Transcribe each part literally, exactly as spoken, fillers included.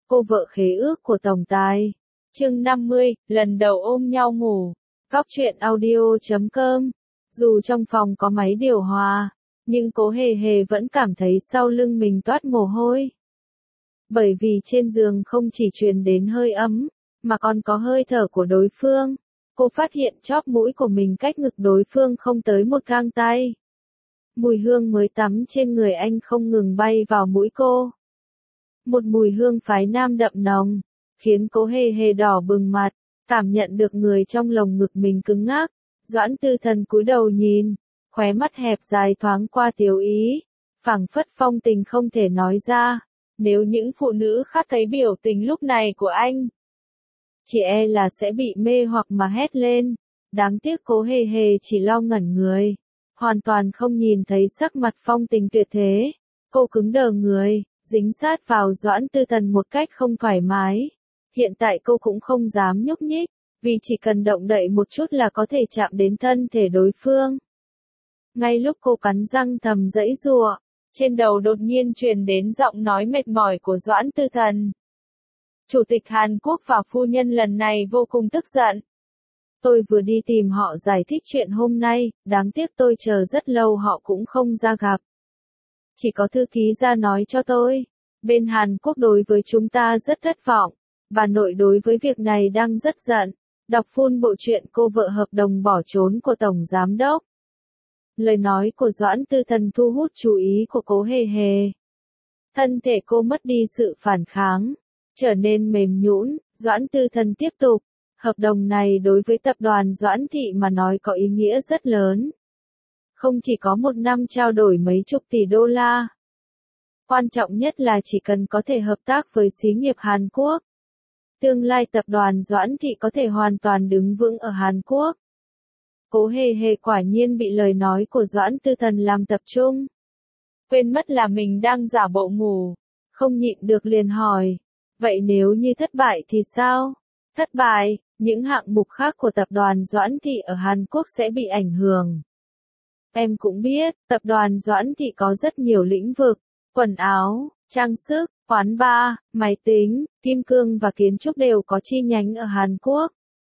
cô vợ khế ước của tổng tài. Chương năm mươi, lần đầu ôm nhau ngủ. Góc truyện audio chấm com. Dù trong phòng có máy điều hòa, nhưng Cố Hề Hề vẫn cảm thấy sau lưng mình toát mồ hôi. Bởi vì trên giường không chỉ truyền đến hơi ấm, mà còn có hơi thở của đối phương. Cô phát hiện chóp mũi của mình cách ngực đối phương không tới một gang tay. Mùi hương mới tắm trên người anh không ngừng bay vào mũi cô. Một mùi hương phái nam đậm nồng, khiến Cố Hề Hề đỏ bừng mặt, cảm nhận được người trong lồng ngực mình cứng ngắc. Doãn Tư Thần cúi đầu nhìn, khóe mắt hẹp dài thoáng qua tiếu ý, phảng phất phong tình không thể nói ra. Nếu những phụ nữ khác thấy biểu tình lúc này của anh, chỉ e là sẽ bị mê hoặc mà hét lên. Đáng tiếc Cố Hề Hề chỉ lo ngẩn người, hoàn toàn không nhìn thấy sắc mặt phong tình tuyệt thế. Cô cứng đờ người, dính sát vào Doãn Tư Thần một cách không thoải mái. Hiện tại cô cũng không dám nhúc nhích, vì chỉ cần động đậy một chút là có thể chạm đến thân thể đối phương. Ngay lúc cô cắn răng thầm giãy giụa, trên đầu đột nhiên truyền đến giọng nói mệt mỏi của Doãn Tư Thần. Chủ tịch Hàn Quốc và phu nhân lần này vô cùng tức giận. Tôi vừa đi tìm họ giải thích chuyện hôm nay, đáng tiếc tôi chờ rất lâu họ cũng không ra gặp. Chỉ có thư ký ra nói cho tôi, bên Hàn Quốc đối với chúng ta rất thất vọng, bà nội đối với việc này đang rất giận. Đọc full bộ truyện Cô vợ hợp đồng bỏ trốn của Tổng Giám đốc. Lời nói của Doãn Tư Thần thu hút chú ý của Cố Hề Hề. Thân thể cô mất đi sự phản kháng, trở nên mềm nhũn. Doãn Tư Thần tiếp tục, hợp đồng này đối với tập đoàn Doãn Thị mà nói có ý nghĩa rất lớn. Không chỉ có một năm trao đổi mấy chục tỷ đô la. Quan trọng nhất là chỉ cần có thể hợp tác với xí nghiệp Hàn Quốc, tương lai tập đoàn Doãn Thị có thể hoàn toàn đứng vững ở Hàn Quốc. Cố Hề Hề quả nhiên bị lời nói của Doãn Tư Thần làm tập trung. Quên mất là mình đang giả bộ ngủ, không nhịn được liền hỏi. Vậy nếu như thất bại thì sao? Thất bại, những hạng mục khác của tập đoàn Doãn Thị ở Hàn Quốc sẽ bị ảnh hưởng. Em cũng biết, tập đoàn Doãn Thị có rất nhiều lĩnh vực, quần áo, trang sức, quán bar, máy tính, kim cương và kiến trúc đều có chi nhánh ở Hàn Quốc.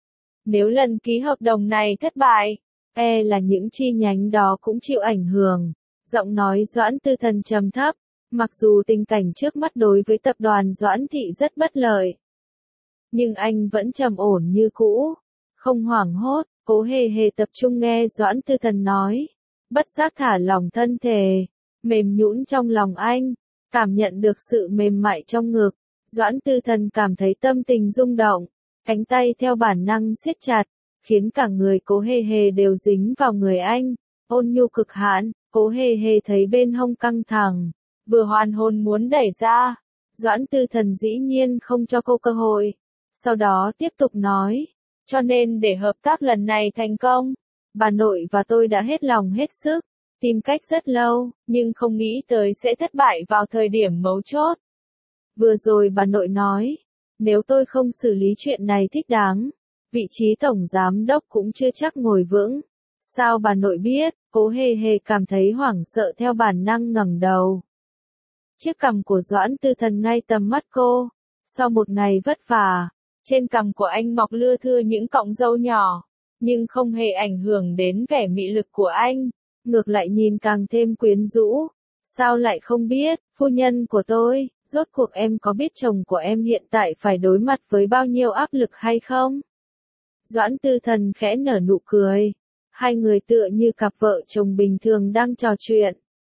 Nếu lần ký hợp đồng này thất bại, e là những chi nhánh đó cũng chịu ảnh hưởng. Giọng nói Doãn Tư Thần trầm thấp, mặc dù tình cảnh trước mắt đối với tập đoàn Doãn Thị rất bất lợi, nhưng anh vẫn trầm ổn như cũ, không hoảng hốt. Cố Hề Hề tập trung nghe Doãn Tư Thần nói, bất giác thả lỏng thân thể, mềm nhũn trong lòng anh, cảm nhận được sự mềm mại trong ngực. Doãn Tư Thần cảm thấy tâm tình rung động, cánh tay theo bản năng siết chặt, khiến cả người Cố Hề Hề đều dính vào người anh, ôn nhu cực hạn. Cố Hề Hề thấy bên hông căng thẳng, vừa hoàn hồn muốn đẩy ra, Doãn Tư Thần dĩ nhiên không cho cô cơ hội. Sau đó tiếp tục nói, cho nên để hợp tác lần này thành công, bà nội và tôi đã hết lòng hết sức, tìm cách rất lâu, nhưng không nghĩ tới sẽ thất bại vào thời điểm mấu chốt. Vừa rồi bà nội nói, nếu tôi không xử lý chuyện này thích đáng, vị trí tổng giám đốc cũng chưa chắc ngồi vững. Sao bà nội biết? Cố Hề Hề cảm thấy hoảng sợ theo bản năng ngẩng đầu. Chiếc cằm của Doãn Tư Thần ngay tầm mắt cô. Sau một ngày vất vả, trên cằm của anh mọc lưa thưa những cọng râu nhỏ, nhưng không hề ảnh hưởng đến vẻ mị lực của anh, ngược lại nhìn càng thêm quyến rũ. Sao lại không biết, phu nhân của tôi, rốt cuộc em có biết chồng của em hiện tại phải đối mặt với bao nhiêu áp lực hay không? Doãn Tư Thần khẽ nở nụ cười. Hai người tựa như cặp vợ chồng bình thường đang trò chuyện.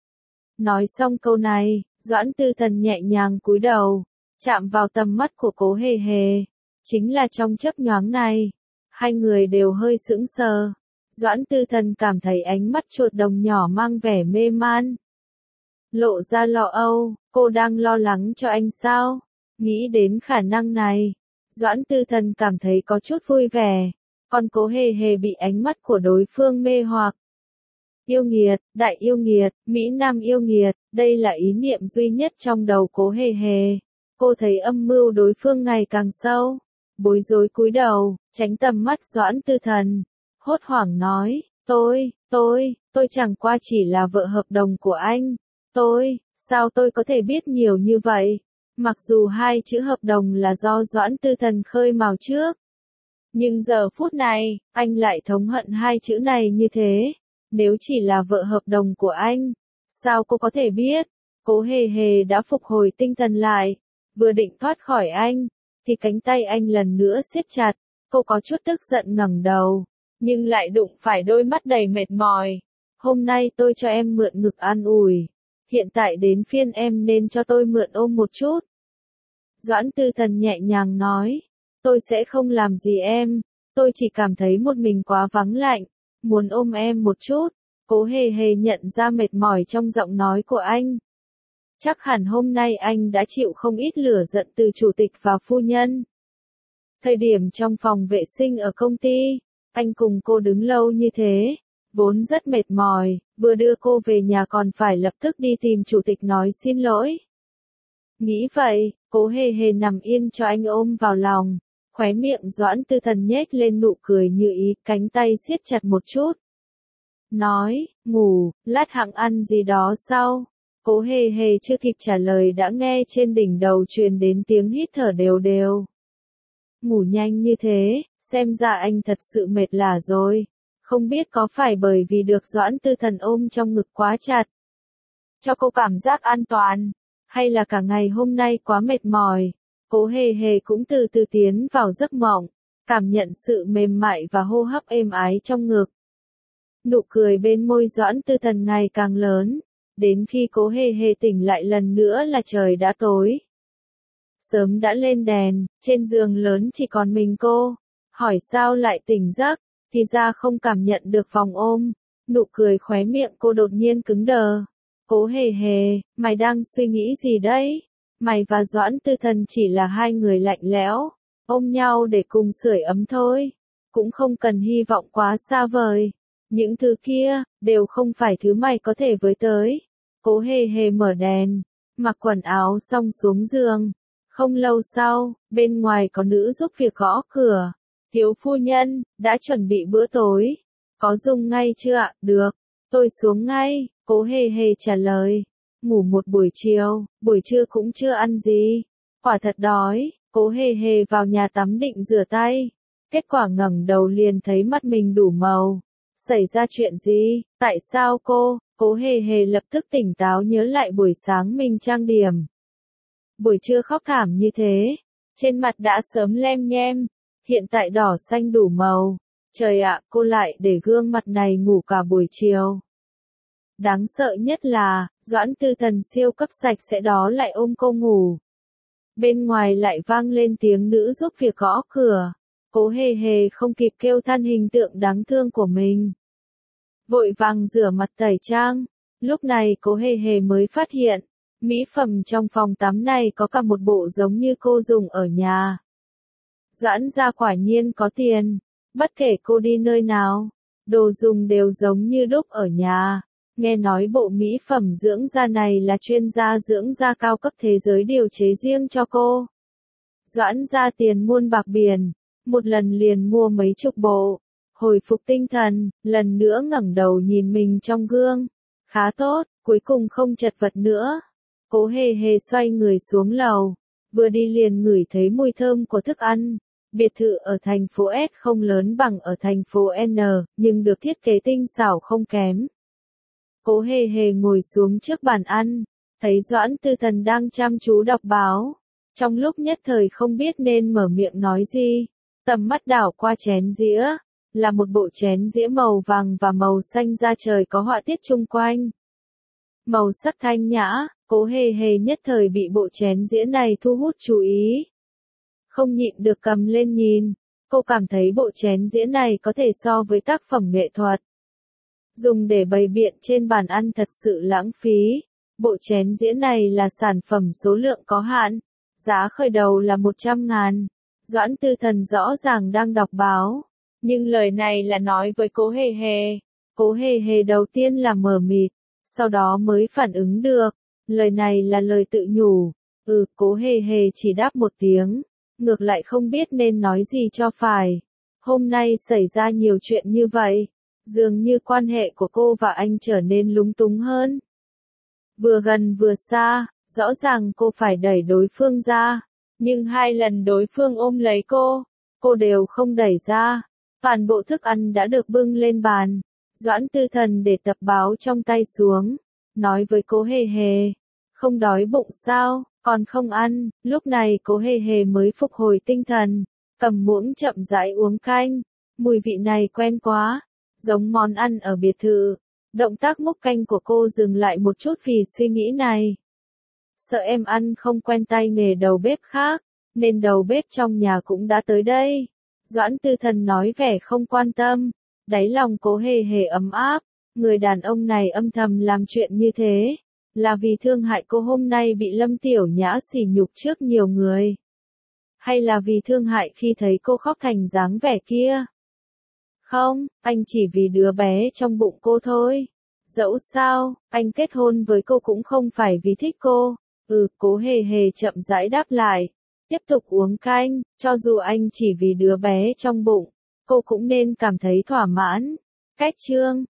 Nói xong câu này, Doãn Tư Thần nhẹ nhàng cúi đầu, chạm vào tầm mắt của Cố Hề Hề. Chính là trong chớp nhoáng này, hai người đều hơi sững sờ. Doãn Tư Thần cảm thấy ánh mắt chuột đồng nhỏ mang vẻ mê man, lộ ra lo âu. Cô đang lo lắng cho anh sao? Nghĩ đến khả năng này, Doãn Tư Thần cảm thấy có chút vui vẻ. Còn Cố Hề Hề bị ánh mắt của đối phương mê hoặc. Yêu nghiệt, đại yêu nghiệt, Mỹ Nam yêu nghiệt, đây là ý niệm duy nhất trong đầu Cố Hề Hề. Cô thấy âm mưu đối phương ngày càng sâu, bối rối cúi đầu, tránh tầm mắt Doãn Tư Thần, hốt hoảng nói, tôi, tôi, tôi chẳng qua chỉ là vợ hợp đồng của anh, tôi, sao tôi có thể biết nhiều như vậy? Mặc dù hai chữ hợp đồng là do Doãn Tư Thần khơi mào trước. Nhưng giờ phút này, anh lại thống hận hai chữ này như thế. Nếu chỉ là vợ hợp đồng của anh, sao cô có thể biết? Cố Hề Hề đã phục hồi tinh thần lại, vừa định thoát khỏi anh, thì cánh tay anh lần nữa siết chặt, cô có chút tức giận ngẩng đầu, nhưng lại đụng phải đôi mắt đầy mệt mỏi. Hôm nay tôi cho em mượn ngực an ủi, hiện tại đến phiên em nên cho tôi mượn ôm một chút. Doãn Tư Thần nhẹ nhàng nói, tôi sẽ không làm gì em, tôi chỉ cảm thấy một mình quá vắng lạnh, muốn ôm em một chút. Cố Hề Hề nhận ra mệt mỏi trong giọng nói của anh. Chắc hẳn hôm nay anh đã chịu không ít lửa giận từ chủ tịch và phu nhân. Thời điểm trong phòng vệ sinh ở công ty, anh cùng cô đứng lâu như thế, vốn rất mệt mỏi, vừa đưa cô về nhà còn phải lập tức đi tìm chủ tịch nói xin lỗi. Nghĩ vậy, Cố Hề Hề nằm yên cho anh ôm vào lòng, khóe miệng Doãn Tư Thần nhếch lên nụ cười như ý, cánh tay siết chặt một chút. Nói, ngủ, lát hẵng ăn gì đó sau. Cố Hề Hề chưa kịp trả lời đã nghe trên đỉnh đầu truyền đến tiếng hít thở đều đều. Ngủ nhanh như thế, xem ra anh thật sự mệt lả rồi. Không biết có phải bởi vì được Doãn Tư Thần ôm trong ngực quá chặt, cho cô cảm giác an toàn, hay là cả ngày hôm nay quá mệt mỏi. Cố Hề Hề cũng từ từ tiến vào giấc mộng, cảm nhận sự mềm mại và hô hấp êm ái trong ngực. Nụ cười bên môi Doãn Tư Thần ngày càng lớn, đến khi Cố Hề Hề tỉnh lại lần nữa là trời đã tối. Sớm đã lên đèn, trên giường lớn chỉ còn mình cô. Hỏi sao lại tỉnh giấc, thì ra không cảm nhận được vòng ôm. Nụ cười khóe miệng cô đột nhiên cứng đờ. Cố Hề Hề, mày đang suy nghĩ gì đấy? Mày và Doãn Tư Thần chỉ là hai người lạnh lẽo, ôm nhau để cùng sưởi ấm thôi. Cũng không cần hy vọng quá xa vời. Những thứ kia, đều không phải thứ mày có thể với tới. Cố Hề Hề mở đèn, mặc quần áo xong xuống giường. Không lâu sau, bên ngoài có nữ giúp việc gõ cửa. Thiếu phu nhân, đã chuẩn bị bữa tối. Có dùng ngay chưa ạ? Được, tôi xuống ngay. Cố Hề Hề trả lời. Ngủ một buổi chiều, buổi trưa cũng chưa ăn gì. Quả thật đói. Cố Hề Hề vào nhà tắm định rửa tay. Kết quả ngẩng đầu liền thấy mắt mình đủ màu. Xảy ra chuyện gì? Tại sao cô? Cố Hề Hề lập tức tỉnh táo nhớ lại buổi sáng mình trang điểm. Buổi trưa khóc thảm như thế. Trên mặt đã sớm lem nhem. Hiện tại đỏ xanh đủ màu. Trời ạ, cô lại để gương mặt này ngủ cả buổi chiều. Đáng sợ nhất là, Doãn Tư Thần siêu cấp sạch sẽ đó lại ôm cô ngủ. Bên ngoài lại vang lên tiếng nữ giúp việc gõ cửa. Cố Hề Hề không kịp kêu than hình tượng đáng thương của mình. Vội vàng rửa mặt tẩy trang. Lúc này Cố Hề Hề mới phát hiện, mỹ phẩm trong phòng tắm này có cả một bộ giống như cô dùng ở nhà. Doãn gia quả nhiên có tiền. Bất kể cô đi nơi nào, đồ dùng đều giống như đúc ở nhà. Nghe nói bộ mỹ phẩm dưỡng da này là chuyên gia dưỡng da cao cấp thế giới điều chế riêng cho cô. Doãn gia tiền muôn bạc biển, một lần liền mua mấy chục bộ. Hồi phục tinh thần, lần nữa ngẩng đầu nhìn mình trong gương. Khá tốt, cuối cùng không chật vật nữa. Cố Hề Hề xoay người xuống lầu, vừa đi liền ngửi thấy mùi thơm của thức ăn. Biệt thự ở thành phố S không lớn bằng ở thành phố N, nhưng được thiết kế tinh xảo không kém. Cố Hề Hề ngồi xuống trước bàn ăn, thấy Doãn Tư Thần đang chăm chú đọc báo. Trong lúc nhất thời không biết nên mở miệng nói gì, tầm mắt đảo qua chén dĩa, là một bộ chén dĩa màu vàng và màu xanh da trời có họa tiết chung quanh. Màu sắc thanh nhã, Cố Hề Hề nhất thời bị bộ chén dĩa này thu hút chú ý. Không nhịn được cầm lên nhìn, cô cảm thấy bộ chén dĩa này có thể so với tác phẩm nghệ thuật. Dùng để bày biện trên bàn ăn thật sự lãng phí. Bộ chén dĩa này là sản phẩm số lượng có hạn, giá khởi đầu là một trăm ngàn. Doãn Tư Thần rõ ràng đang đọc báo, nhưng lời này là nói với Cố Hề Hề. Cố Hề Hề đầu tiên là mờ mịt, sau đó mới phản ứng được, lời này là lời tự nhủ. Ừ, Cố Hề Hề chỉ đáp một tiếng, ngược lại không biết nên nói gì cho phải. Hôm nay xảy ra nhiều chuyện như vậy, dường như quan hệ của cô và anh trở nên lúng túng hơn. Vừa gần vừa xa, Rõ ràng cô phải đẩy đối phương ra, nhưng hai lần đối phương ôm lấy cô, cô đều không đẩy ra. Toàn bộ thức ăn đã được bưng lên bàn. Doãn Tư Thần để tập báo trong tay xuống, nói với Cố Hề Hề, không đói bụng sao, còn không ăn. Lúc này Cố Hề Hề mới phục hồi tinh thần, cầm muỗng chậm rãi uống canh. Mùi vị này quen quá, giống món ăn ở biệt thự. Động tác múc canh của cô dừng lại một chút vì suy nghĩ này. Sợ em ăn không quen tay nghề đầu bếp khác, nên đầu bếp trong nhà cũng đã tới đây. Doãn Tư Thần nói vẻ không quan tâm, đáy lòng Cố Hề Hề ấm áp. Người đàn ông này âm thầm làm chuyện như thế, là vì thương hại cô hôm nay bị Lâm Tiểu Nhã sỉ nhục trước nhiều người? Hay là vì thương hại khi thấy cô khóc thành dáng vẻ kia? Không, anh chỉ vì đứa bé trong bụng cô thôi. Dẫu sao, anh kết hôn với cô cũng không phải vì thích cô. Ừ, Cố Hề Hề chậm rãi đáp lại. Tiếp tục uống canh, cho dù anh chỉ vì đứa bé trong bụng, cô cũng nên cảm thấy thỏa mãn. Cách chương